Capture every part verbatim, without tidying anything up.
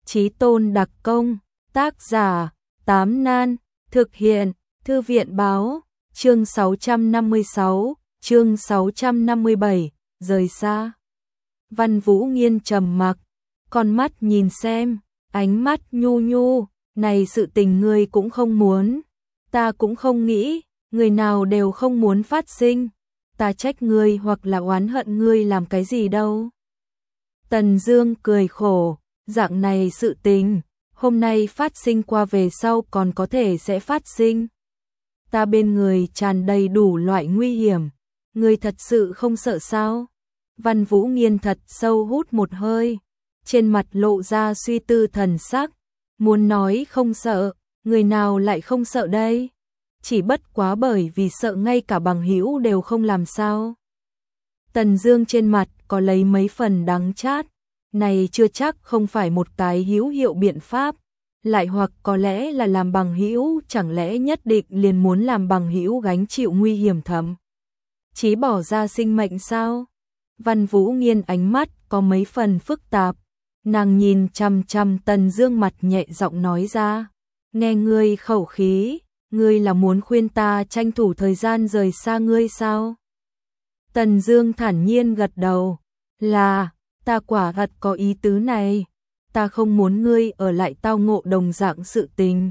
Chí tôn đặc công, tác giả, Tám Nan, thực hiện, Thư viện báo, chương sáu trăm năm mươi sáu, chương sáu trăm năm mươi bảy, rời xa. Văn Vũ Nghiên trầm mặc, con mắt nhìn xem, ánh mắt nhu nhu, này sự tình ngươi cũng không muốn, ta cũng không nghĩ, người nào đều không muốn phát sinh, ta trách ngươi hoặc là oán hận ngươi làm cái gì đâu. Tần Dương cười khổ, dạng này sự tình, hôm nay phát sinh qua về sau còn có thể sẽ phát sinh. Ta bên người tràn đầy đủ loại nguy hiểm, ngươi thật sự không sợ sao? Văn Vũ Nghiên thật sâu hút một hơi, trên mặt lộ ra suy tư thần sắc, muốn nói không sợ, người nào lại không sợ đây? Chỉ bất quá bởi vì sợ ngay cả bằng hữu đều không làm sao. Tần Dương trên mặt có lấy mấy phần đắng chát, này chưa chắc không phải một cái hữu hiệu biện pháp, lại hoặc có lẽ là làm bằng hữu, chẳng lẽ nhất định liền muốn làm bằng hữu gánh chịu nguy hiểm thậm chí bỏ ra sinh mệnh sao? Văn Vũ Nghiên ánh mắt có mấy phần phức tạp, nàng nhìn chằm chằm Tần Dương mặt nhẹ giọng nói ra, nghe ngươi khẩu khí, ngươi là muốn khuyên ta tranh thủ thời gian rời xa ngươi sao? Tần Dương thản nhiên gật đầu, là, ta quả thật có ý tứ này, ta không muốn ngươi ở lại tao ngộ đồng dạng sự tình.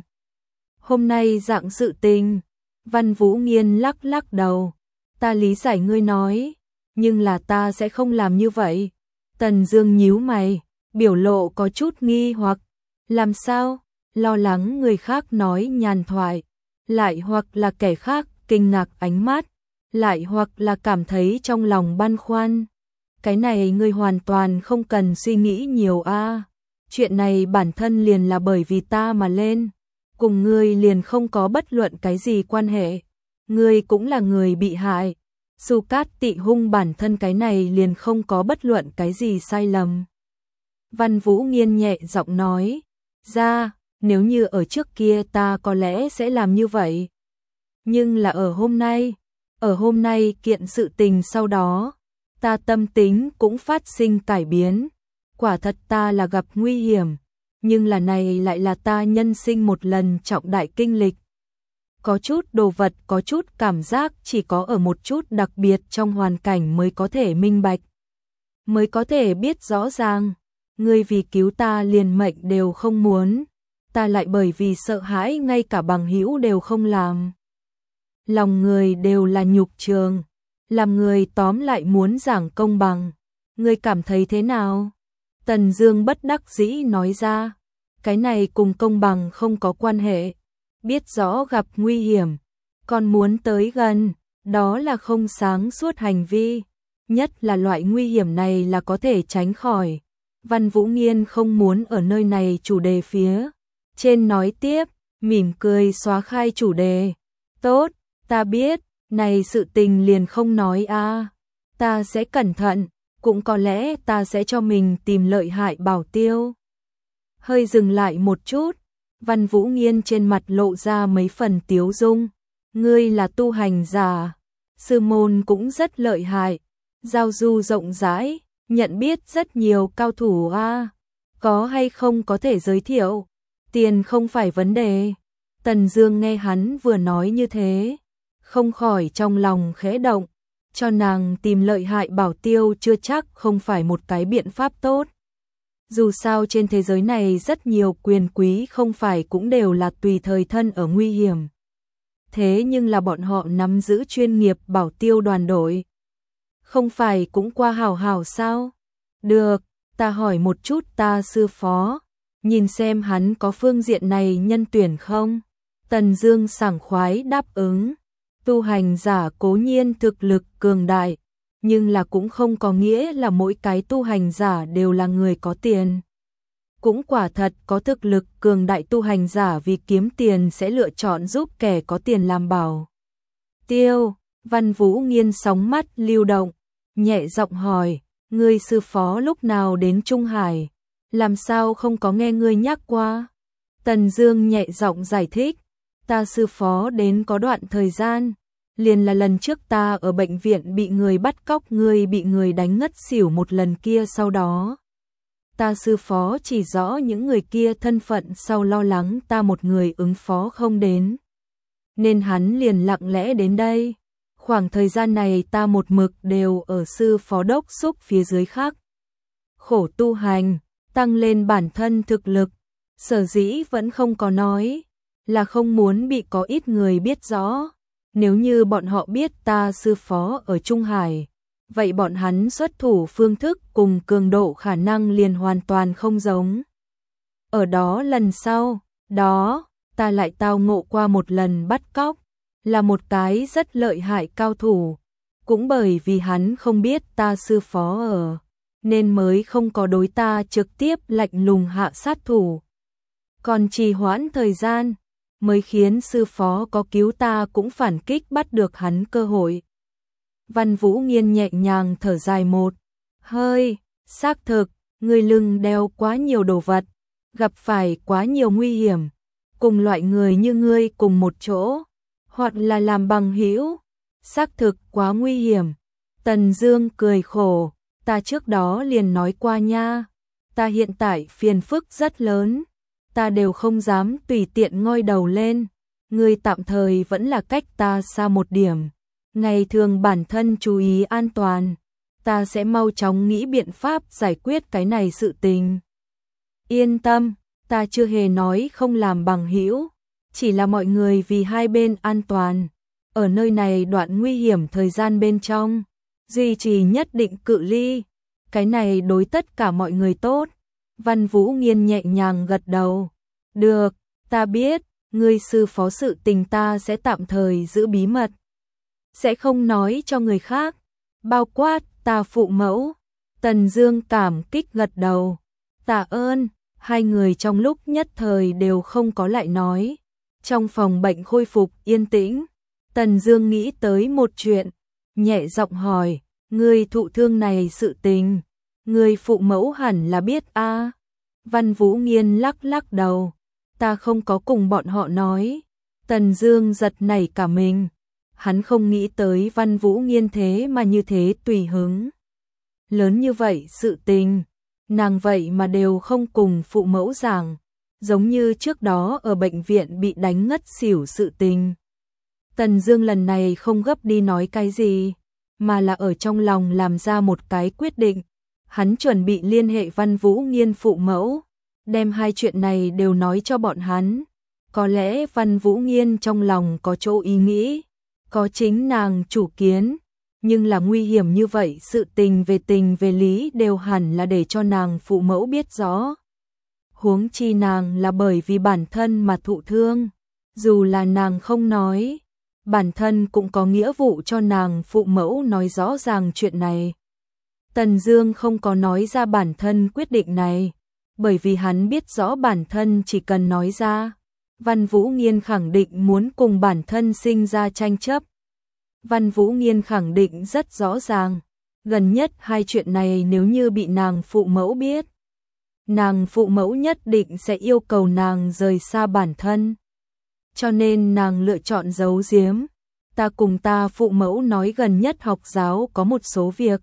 Hôm nay dạng sự tình, Văn Vũ Nghiên lắc lắc đầu, ta lý giải ngươi nói, nhưng là ta sẽ không làm như vậy. Tần Dương nhíu mày, biểu lộ có chút nghi hoặc, làm sao? Lo lắng người khác nói nhàn thoại, lại hoặc là kẻ khác kinh ngạc ánh mắt, lại hoặc là cảm thấy trong lòng băn khoăn. Cái này ngươi hoàn toàn không cần suy nghĩ nhiều a. Chuyện này bản thân liền là bởi vì ta mà lên, cùng ngươi liền không có bất luận cái gì quan hệ. Ngươi cũng là người bị hại. Su Cát Tị Hung bản thân cái này liền không có bất luận cái gì sai lầm. Văn Vũ Nghiên nhẹ giọng nói, ra, nếu như ở trước kia ta có lẽ sẽ làm như vậy. Nhưng là ở hôm nay, ở hôm nay kiện sự tình sau đó, ta tâm tính cũng phát sinh cải biến. Quả thật ta là gặp nguy hiểm, nhưng là này lại là ta nhân sinh một lần trọng đại kinh lịch. Có chút đồ vật, có chút cảm giác chỉ có ở một chút đặc biệt trong hoàn cảnh mới có thể minh bạch, mới có thể biết rõ ràng. Ngươi vì cứu ta liền mệnh đều không muốn, ta lại bởi vì sợ hãi ngay cả bằng hữu đều không làm. Lòng người đều là nhục trường, làm người tóm lại muốn giảng công bằng. Ngươi cảm thấy thế nào? Tần Dương bất đắc dĩ nói ra, cái này cùng công bằng không có quan hệ. Biết rõ gặp nguy hiểm, còn muốn tới gần, đó là không sáng suốt hành vi, nhất là loại nguy hiểm này là có thể tránh khỏi. Văn Vũ Nghiên không muốn ở nơi này chủ đề phía trên nói tiếp, mỉm cười xóa khai chủ đề. Tốt, ta biết, này sự tình liền không nói a, ta sẽ cẩn thận, cũng có lẽ ta sẽ cho mình tìm lợi hại bảo tiêu. Hơi dừng lại một chút, Văn Vũ Nghiên trên mặt lộ ra mấy phần tiếu dung. Ngươi là tu hành giả, sư môn cũng rất lợi hại, giao du rộng rãi, nhận biết rất nhiều cao thủ a, có hay không có thể giới thiệu? Tiền không phải vấn đề. Tần Dương nghe hắn vừa nói như thế, không khỏi trong lòng khẽ động, cho nàng tìm lợi hại bảo tiêu chưa chắc không phải một cái biện pháp tốt. Dù sao trên thế giới này rất nhiều quyền quý không phải cũng đều là tùy thời thân ở nguy hiểm. Thế nhưng là bọn họ nắm giữ chuyên nghiệp bảo tiêu đoàn đội, không phải cũng qua hảo hảo sao? Được, ta hỏi một chút ta sư phó, nhìn xem hắn có phương diện này nhân tuyển không? Tần Dương sảng khoái đáp ứng. Tu hành giả cố nhiên thực lực cường đại, nhưng là cũng không có nghĩa là mỗi cái tu hành giả đều là người có tiền. Cũng quả thật có thực lực cường đại tu hành giả vì kiếm tiền sẽ lựa chọn giúp kẻ có tiền làm bảo tiêu. Văn Vũ Nghiên sóng mắt lưu động, nhẹ giọng hỏi, ngươi sư phó lúc nào đến Trung Hải? Làm sao không có nghe ngươi nhắc qua? Tần Dương nhẹ giọng giải thích, ta sư phó đến có đoạn thời gian, liền là lần trước ta ở bệnh viện bị người bắt cóc, ngươi bị người đánh ngất xỉu một lần kia, sau đó ta sư phó chỉ rõ những người kia thân phận sau lo lắng ta một người ứng phó không đến. Nên hắn liền lặng lẽ đến đây. Khoảng thời gian này ta một mực đều ở sư phó đốc xúc phía dưới khác. Khổ tu hành, tăng lên bản thân thực lực. Sở dĩ vẫn không có nói, là không muốn bị có ít người biết rõ. Nếu như bọn họ biết ta sư phó ở Trung Hải, vậy bọn hắn xuất thủ phương thức cùng cường độ khả năng liền hoàn toàn không giống. Ở đó lần sau, đó, ta lại tao ngộ qua một lần bắt cóc, là một cái rất lợi hại cao thủ. Cũng bởi vì hắn không biết ta sư phó ở, nên mới không có đối ta trực tiếp lạnh lùng hạ sát thủ. Còn trì hoãn thời gian, mới khiến sư phó có cứu ta cũng phản kích bắt được hắn cơ hội. Văn Vũ Nghiên nhẹ nhàng thở dài một hơi, xác thực, người lưng đeo quá nhiều đồ vật, gặp phải quá nhiều nguy hiểm, cùng loại người như ngươi cùng một chỗ, hoặc là làm bằng hữu, xác thực quá nguy hiểm. Tần Dương cười khổ, ta trước đó liền nói qua nha, ta hiện tại phiền phức rất lớn, ta đều không dám tùy tiện ngoi đầu lên, ngươi tạm thời vẫn là cách ta xa một điểm. Ngày thường bản thân chú ý an toàn, ta sẽ mau chóng nghĩ biện pháp giải quyết cái này sự tình. Yên tâm, ta chưa hề nói không làm bằng hữu, chỉ là mọi người vì hai bên an toàn, ở nơi này đoạn nguy hiểm thời gian bên trong, duy trì nhất định cự ly, cái này đối tất cả mọi người tốt. Văn Vũ Nghiên nhẹ nhàng gật đầu, được, ta biết, ngươi sư phó sự tình ta sẽ tạm thời giữ bí mật, sẽ không nói cho người khác, bao quát ta phụ mẫu. Tần Dương cảm kích gật đầu, tạ ơn. Hai người trong lúc nhất thời đều không có lại nói. Trong phòng bệnh khôi phục yên tĩnh, Tần Dương nghĩ tới một chuyện, nhẹ giọng hỏi, ngươi thụ thương này sự tình, ngươi phụ mẫu hẳn là biết a? À? Văn Vũ Nghiên lắc lắc đầu, ta không có cùng bọn họ nói. Tần Dương giật nảy cả mình, hắn không nghĩ tới Văn Vũ Nghiên thế mà như thế tùy hứng. Lớn như vậy sự tình, nàng vậy mà đều không cùng phụ mẫu giảng, giống như trước đó ở bệnh viện bị đánh ngất xỉu sự tình. Tần Dương lần này không gấp đi nói cái gì, mà là ở trong lòng làm ra một cái quyết định. Hắn chuẩn bị liên hệ Văn Vũ Nghiên phụ mẫu, đem hai chuyện này đều nói cho bọn hắn. Có lẽ Văn Vũ Nghiên trong lòng có chỗ ý nghĩ, có chính nàng chủ kiến, nhưng là nguy hiểm như vậy, sự tình về tình về lý đều hẳn là để cho nàng phụ mẫu biết rõ. Huống chi nàng là bởi vì bản thân mà thụ thương, dù là nàng không nói, bản thân cũng có nghĩa vụ cho nàng phụ mẫu nói rõ ràng chuyện này. Tần Dương không có nói ra bản thân quyết định này, bởi vì hắn biết rõ bản thân chỉ cần nói ra, Văn Vũ Nghiên khẳng định muốn cùng bản thân sinh ra tranh chấp. Văn Vũ Nghiên khẳng định rất rõ ràng, gần nhất hai chuyện này nếu như bị nàng phụ mẫu biết, nàng phụ mẫu nhất định sẽ yêu cầu nàng rời xa bản thân. Cho nên nàng lựa chọn giấu giếm. Ta cùng ta phụ mẫu nói gần nhất học giáo có một số việc.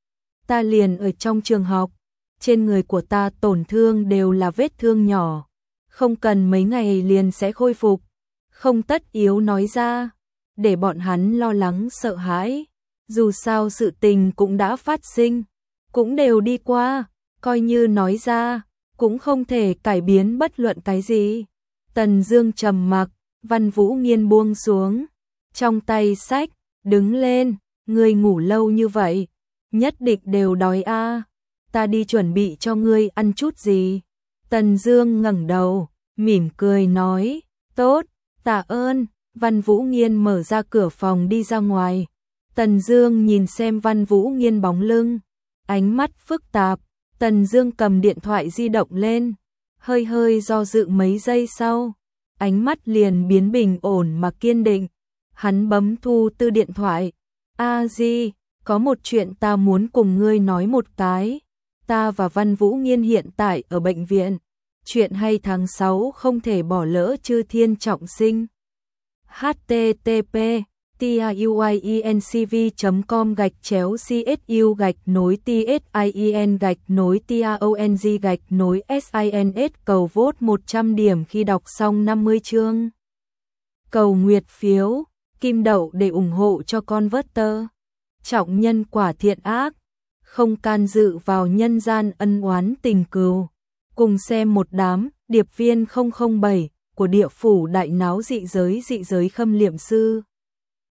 Ta liền ở trong trường học, trên người của ta tổn thương đều là vết thương nhỏ, không cần mấy ngày liền sẽ khôi phục, không tất yếu nói ra, để bọn hắn lo lắng sợ hãi. Dù sao sự tình cũng đã phát sinh, cũng đều đi qua, coi như nói ra, cũng không thể cải biến bất luận cái gì. Tần Dương trầm mặc, Văn Vũ Nghiên buông xuống trong tay sách, đứng lên, ngươi ngủ lâu như vậy, nhất định đều đói a, à. Ta đi chuẩn bị cho ngươi ăn chút gì. Tần Dương ngẩng đầu, mỉm cười nói, tốt, tạ ơn. Văn Vũ Nghiên mở ra cửa phòng đi ra ngoài. Tần Dương nhìn xem Văn Vũ Nghiên bóng lưng, ánh mắt phức tạp. Tần Dương cầm điện thoại di động lên, hơi hơi do dự mấy giây sau, ánh mắt liền biến bình ổn mà kiên định. Hắn bấm thu tư điện thoại. A Di, có một chuyện ta muốn cùng ngươi nói một cái. Ta và Văn Vũ Nghiên hiện tại ở bệnh viện. Chuyện hay tháng sáu không thể bỏ lỡ Chư Thiên trọng sinh. H T T P tiuiencv chấm com gạch chéo csu gạch nối tsien gạch nối tong gạch nối sins cầu vote một trăm điểm khi đọc xong năm mươi chương. Cầu nguyệt phiếu, kim đậu để ủng hộ cho con Converter. Trọng nhân quả thiện ác, không can dự vào nhân gian ân oán tình cừu. Cùng xem một đám điệp viên không không bảy của địa phủ đại náo dị giới dị giới Khâm Liệm Sư.